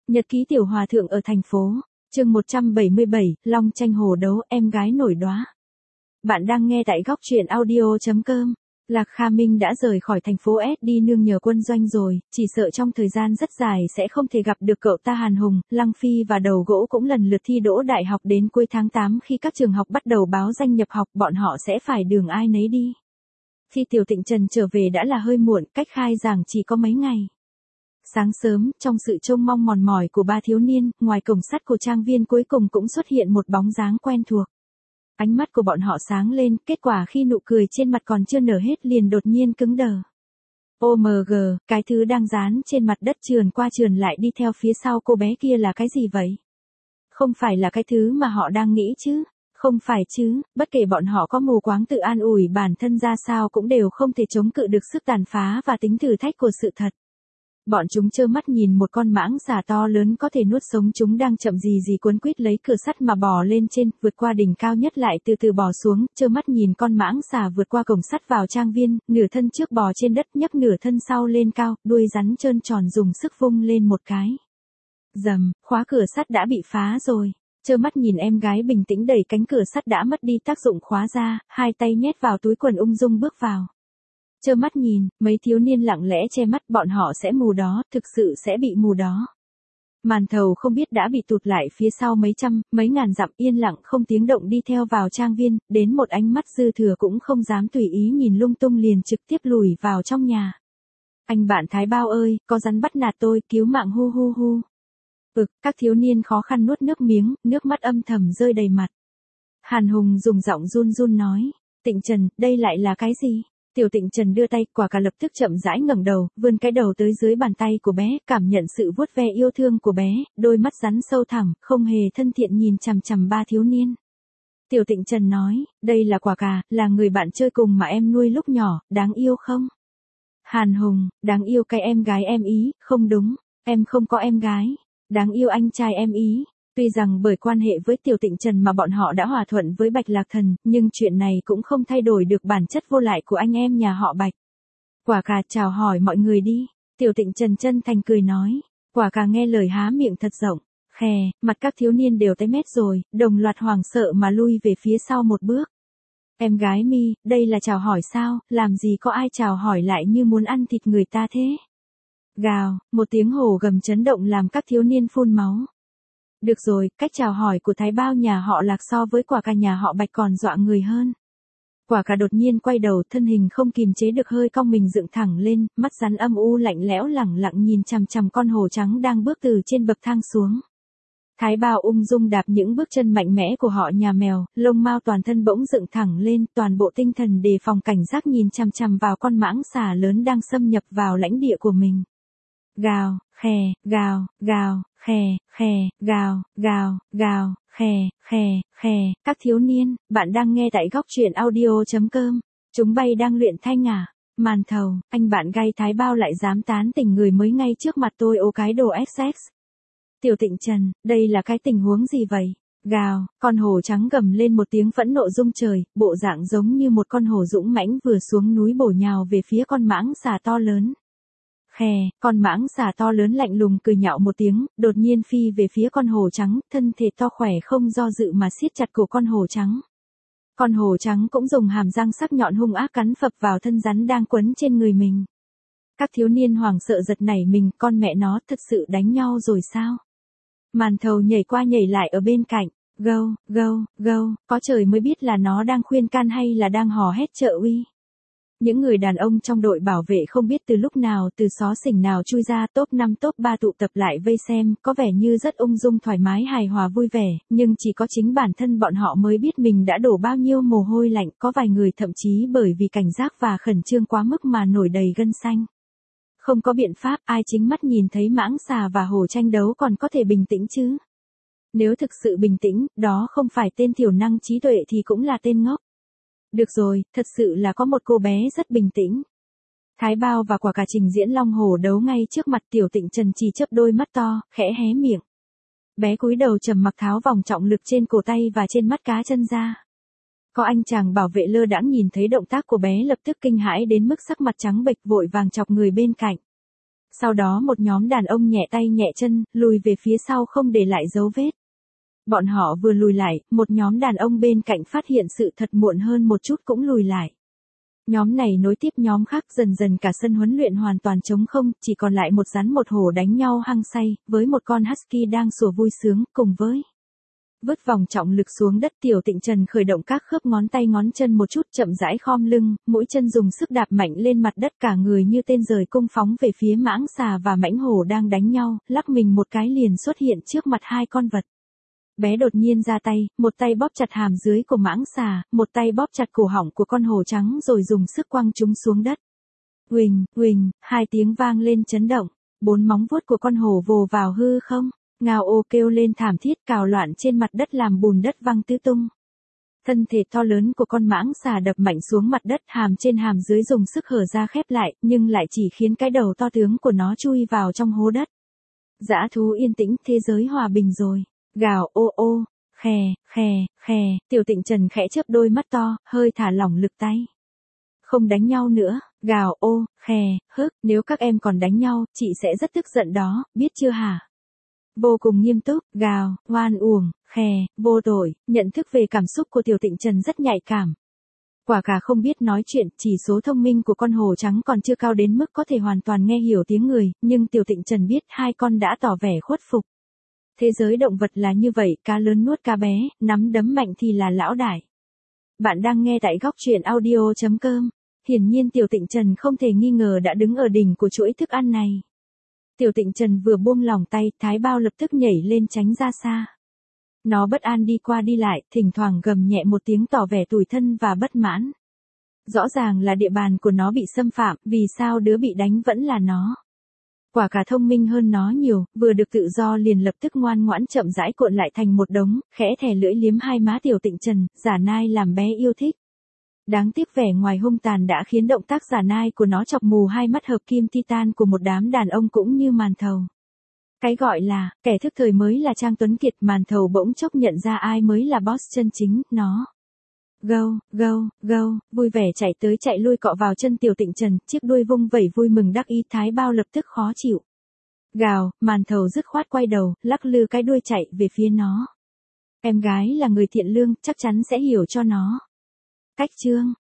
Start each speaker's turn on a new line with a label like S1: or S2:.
S1: Nhật ký tiểu hòa thượng ở thành phố. Chương 177, Long tranh hổ đấu, em gái nổi đóa. Bạn đang nghe tại góc truyện audio.com. Lạc Kha Minh đã rời khỏi thành phố S đi nương nhờ quân doanh rồi, chỉ sợ trong thời gian rất dài sẽ không thể gặp được cậu ta. Hàn Hùng, Lăng Phi và Đầu Gỗ cũng lần lượt thi đỗ đại học. Đến cuối tháng 8 khi các trường học bắt đầu báo danh nhập học, bọn họ sẽ phải đường ai nấy đi. Khi Tiểu Tịnh Trần trở về đã là hơi muộn, cách khai giảng chỉ có mấy ngày. Sáng sớm, trong sự trông mong mòn mỏi của ba thiếu niên, ngoài cổng sắt của trang viên cuối cùng cũng xuất hiện một bóng dáng quen thuộc. Ánh mắt của bọn họ sáng lên, kết quả khi nụ cười trên mặt còn chưa nở hết liền đột nhiên cứng đờ. OMG, cái thứ đang dán trên mặt đất trườn qua trườn lại đi theo phía sau cô bé kia là cái gì vậy? Không phải là cái thứ mà họ đang nghĩ chứ? Không phải chứ, bất kể bọn họ có mù quáng tự an ủi bản thân ra sao cũng đều không thể chống cự được sức tàn phá và tính thử thách của sự thật. Bọn chúng trơ mắt nhìn một con mãng xà to lớn có thể nuốt sống chúng đang chậm gì cuốn quýt lấy cửa sắt mà bò lên trên, vượt qua đỉnh cao nhất lại từ từ bò xuống, trơ mắt nhìn con mãng xà vượt qua cổng sắt vào trang viên, nửa thân trước bò trên đất nhấc nửa thân sau lên cao, đuôi rắn trơn tròn dùng sức vung lên một cái. Rầm, khóa cửa sắt đã bị phá rồi. Trơ mắt nhìn em gái bình tĩnh đẩy cánh cửa sắt đã mất đi tác dụng khóa ra, hai tay nhét vào túi quần ung dung bước vào. Trơ mắt nhìn, mấy thiếu niên lặng lẽ che mắt, bọn họ sẽ mù đó, thực sự sẽ bị mù đó. Màn thầu không biết đã bị tụt lại phía sau mấy trăm, mấy ngàn dặm, yên lặng không tiếng động đi theo vào trang viên, đến một ánh mắt dư thừa cũng không dám tùy ý nhìn lung tung liền trực tiếp lùi vào trong nhà. Anh bạn Thái Bao ơi, có rắn bắt nạt tôi, cứu mạng hu hu hu. Các thiếu niên khó khăn nuốt nước miếng, nước mắt âm thầm rơi đầy mặt. Hàn Hùng dùng giọng run run nói, Tịnh Trần, đây lại là cái gì? Tiểu Tịnh Trần đưa tay, Quả Cà lập tức chậm rãi ngẩng đầu, vươn cái đầu tới dưới bàn tay của bé, cảm nhận sự vuốt ve yêu thương của bé, đôi mắt rắn sâu thẳm, không hề thân thiện nhìn chằm chằm ba thiếu niên. Tiểu Tịnh Trần nói, đây là Quả Cà, là người bạn chơi cùng mà em nuôi lúc nhỏ, đáng yêu không? Hàn Hùng, đáng yêu cái em gái em ý, không đúng, em không có em gái. Đáng yêu anh trai em ý. Tuy rằng bởi quan hệ với Tiểu Tịnh Trần mà bọn họ đã hòa thuận với Bạch Lạc Thần, nhưng chuyện này cũng không thay đổi được bản chất vô lại của anh em nhà họ Bạch. Quả Cà chào hỏi mọi người đi. Tiểu Tịnh Trần chân thành cười nói. Quả Cà nghe lời há miệng thật rộng. Khè, mặt các thiếu niên đều tái mét rồi, đồng loạt hoảng sợ mà lui về phía sau một bước. Em gái Mi, đây là chào hỏi sao, làm gì có ai chào hỏi lại như muốn ăn thịt người ta thế? Gào, một tiếng hổ gầm chấn động làm các thiếu niên phun máu. Được rồi, cách chào hỏi của Thái Bao nhà họ Lạc so với Quả Cà nhà họ Bạch còn dọa người hơn. Quả Cà đột nhiên quay đầu, thân hình không kìm chế được hơi cong mình dựng thẳng lên, mắt rắn âm u lạnh lẽo lẳng lặng nhìn chằm chằm con hổ trắng đang bước từ trên bậc thang xuống. Thái Bao ung dung đạp những bước chân mạnh mẽ của họ nhà mèo, lông mao toàn thân bỗng dựng thẳng lên, toàn bộ tinh thần đề phòng cảnh giác nhìn chằm chằm vào con mãng xà lớn đang xâm nhập vào lãnh địa của mình. Gào, khè, gào, gào, khè, khè, gào, gào, gào, khè, khè, khè. Các thiếu niên, bạn đang nghe tại góc truyện audio.com. Chúng bay đang luyện thanh à? Màn thầu, anh bạn gay Thái Bao lại dám tán tỉnh người mới ngay trước mặt tôi ô cái đồ XX. Tiểu Tịnh Trần, đây là cái tình huống gì vậy? Gào, con hổ trắng gầm lên một tiếng phẫn nộ rung trời, bộ dạng giống như một con hổ dũng mãnh vừa xuống núi bổ nhào về phía con mãng xà to lớn. Khè, con mãng xà to lớn lạnh lùng cười nhạo một tiếng, đột nhiên phi về phía con hổ trắng, thân thể to khỏe không do dự mà siết chặt cổ con hổ trắng. Con hổ trắng cũng dùng hàm răng sắc nhọn hung ác cắn phập vào thân rắn đang quấn trên người mình. Các thiếu niên hoảng sợ giật nảy mình, con mẹ nó thật sự đánh nhau rồi sao? Màn thầu nhảy qua nhảy lại ở bên cạnh, gâu, gâu, gâu, có trời mới biết là nó đang khuyên can hay là đang hò hét trợ uy. Những người đàn ông trong đội bảo vệ không biết từ lúc nào từ xó xỉnh nào chui ra, top 5 top 3 tụ tập lại vây xem, có vẻ như rất ung dung thoải mái hài hòa vui vẻ, nhưng chỉ có chính bản thân bọn họ mới biết mình đã đổ bao nhiêu mồ hôi lạnh, có vài người thậm chí bởi vì cảnh giác và khẩn trương quá mức mà nổi đầy gân xanh. Không có biện pháp, ai chính mắt nhìn thấy mãng xà và hổ tranh đấu còn có thể bình tĩnh chứ? Nếu thực sự bình tĩnh, đó không phải tên thiểu năng trí tuệ thì cũng là tên ngốc. Được rồi, thật sự là có một cô bé rất bình tĩnh. Thái Bao và Quả Cà trình diễn long hổ đấu ngay trước mặt. Tiểu Tịnh Trần chỉ chớp đôi mắt to, khẽ hé miệng. Bé cúi đầu trầm mặc tháo vòng trọng lực trên cổ tay và trên mắt cá chân ra. Có anh chàng bảo vệ lơ đãng nhìn thấy động tác của bé lập tức kinh hãi đến mức sắc mặt trắng bệch vội vàng chọc người bên cạnh. Sau đó một nhóm đàn ông nhẹ tay nhẹ chân, lùi về phía sau không để lại dấu vết. Bọn họ vừa lùi lại, một nhóm đàn ông bên cạnh phát hiện sự thật muộn hơn một chút cũng lùi lại. Nhóm này nối tiếp nhóm khác, dần dần cả sân huấn luyện hoàn toàn trống không, chỉ còn lại một rắn một hổ đánh nhau hăng say, với một con husky đang sủa vui sướng, cùng với vứt vòng trọng lực xuống đất. Tiểu Tịnh Trần khởi động các khớp ngón tay ngón chân một chút, chậm rãi khom lưng, mũi chân dùng sức đạp mạnh lên mặt đất, cả người như tên giời cung phóng về phía mãng xà và mãnh hổ đang đánh nhau, lắc mình một cái liền xuất hiện trước mặt hai con vật. Bé đột nhiên ra tay, một tay bóp chặt hàm dưới của mãng xà, một tay bóp chặt cổ họng của con hổ trắng rồi dùng sức quăng chúng xuống đất. Uỳnh, uỳnh, hai tiếng vang lên chấn động, bốn móng vuốt của con hổ vồ vào hư không, ngao ô kêu lên thảm thiết, cào loạn trên mặt đất làm bùn đất văng tứ tung. Thân thể to lớn của con mãng xà đập mạnh xuống mặt đất, hàm trên hàm dưới dùng sức hở ra khép lại, nhưng lại chỉ khiến cái đầu to tướng của nó chui vào trong hố đất. Dã thú yên tĩnh, thế giới hòa bình rồi. Gào ô ô, khè, khè, khè, Tiểu Tịnh Trần khẽ chớp đôi mắt to, hơi thả lỏng lực tay. Không đánh nhau nữa, gào ô, khè, hức, nếu các em còn đánh nhau, chị sẽ rất tức giận đó, biết chưa hả? Vô cùng nghiêm túc, gào, oan uổng, khè, vô tội, nhận thức về cảm xúc của Tiểu Tịnh Trần rất nhạy cảm. Quả cả không biết nói chuyện, chỉ số thông minh của con hổ trắng còn chưa cao đến mức có thể hoàn toàn nghe hiểu tiếng người, nhưng Tiểu Tịnh Trần biết hai con đã tỏ vẻ khuất phục. Thế giới động vật là như vậy, cá lớn nuốt cá bé, nắm đấm mạnh thì là lão đại. Bạn đang nghe tại góc truyện audio.com. Hiển nhiên Tiểu Tịnh Trần không thể nghi ngờ đã đứng ở đỉnh của chuỗi thức ăn này. Tiểu Tịnh Trần vừa buông lỏng tay, Thái Bao lập tức nhảy lên tránh ra xa. Nó bất an đi qua đi lại, thỉnh thoảng gầm nhẹ một tiếng tỏ vẻ tủi thân và bất mãn. Rõ ràng là địa bàn của nó bị xâm phạm, vì sao đứa bị đánh vẫn là nó. Quả cả thông minh hơn nó nhiều, vừa được tự do liền lập tức ngoan ngoãn chậm rãi cuộn lại thành một đống, khẽ thè lưỡi liếm hai má Tiểu Tịnh Trần, giả nai làm bé yêu thích. Đáng tiếc vẻ ngoài hung tàn đã khiến động tác giả nai của nó chọc mù hai mắt hợp kim titan của một đám đàn ông cũng như Màn Thầu. Cái gọi là, kẻ thức thời mới là Trang Tuấn Kiệt, Màn Thầu bỗng chốc nhận ra ai mới là boss chân chính, nó. Gâu, gâu, gâu, vui vẻ chạy tới chạy lui cọ vào chân Tiểu Tịnh Trần, chiếc đuôi vung vẩy vui mừng đắc ý. Thái Bao lập tức khó chịu. Gào, Màn Thầu dứt khoát quay đầu, lắc lư cái đuôi chạy về phía nó. Em gái là người thiện lương, chắc chắn sẽ hiểu cho nó. Cách chương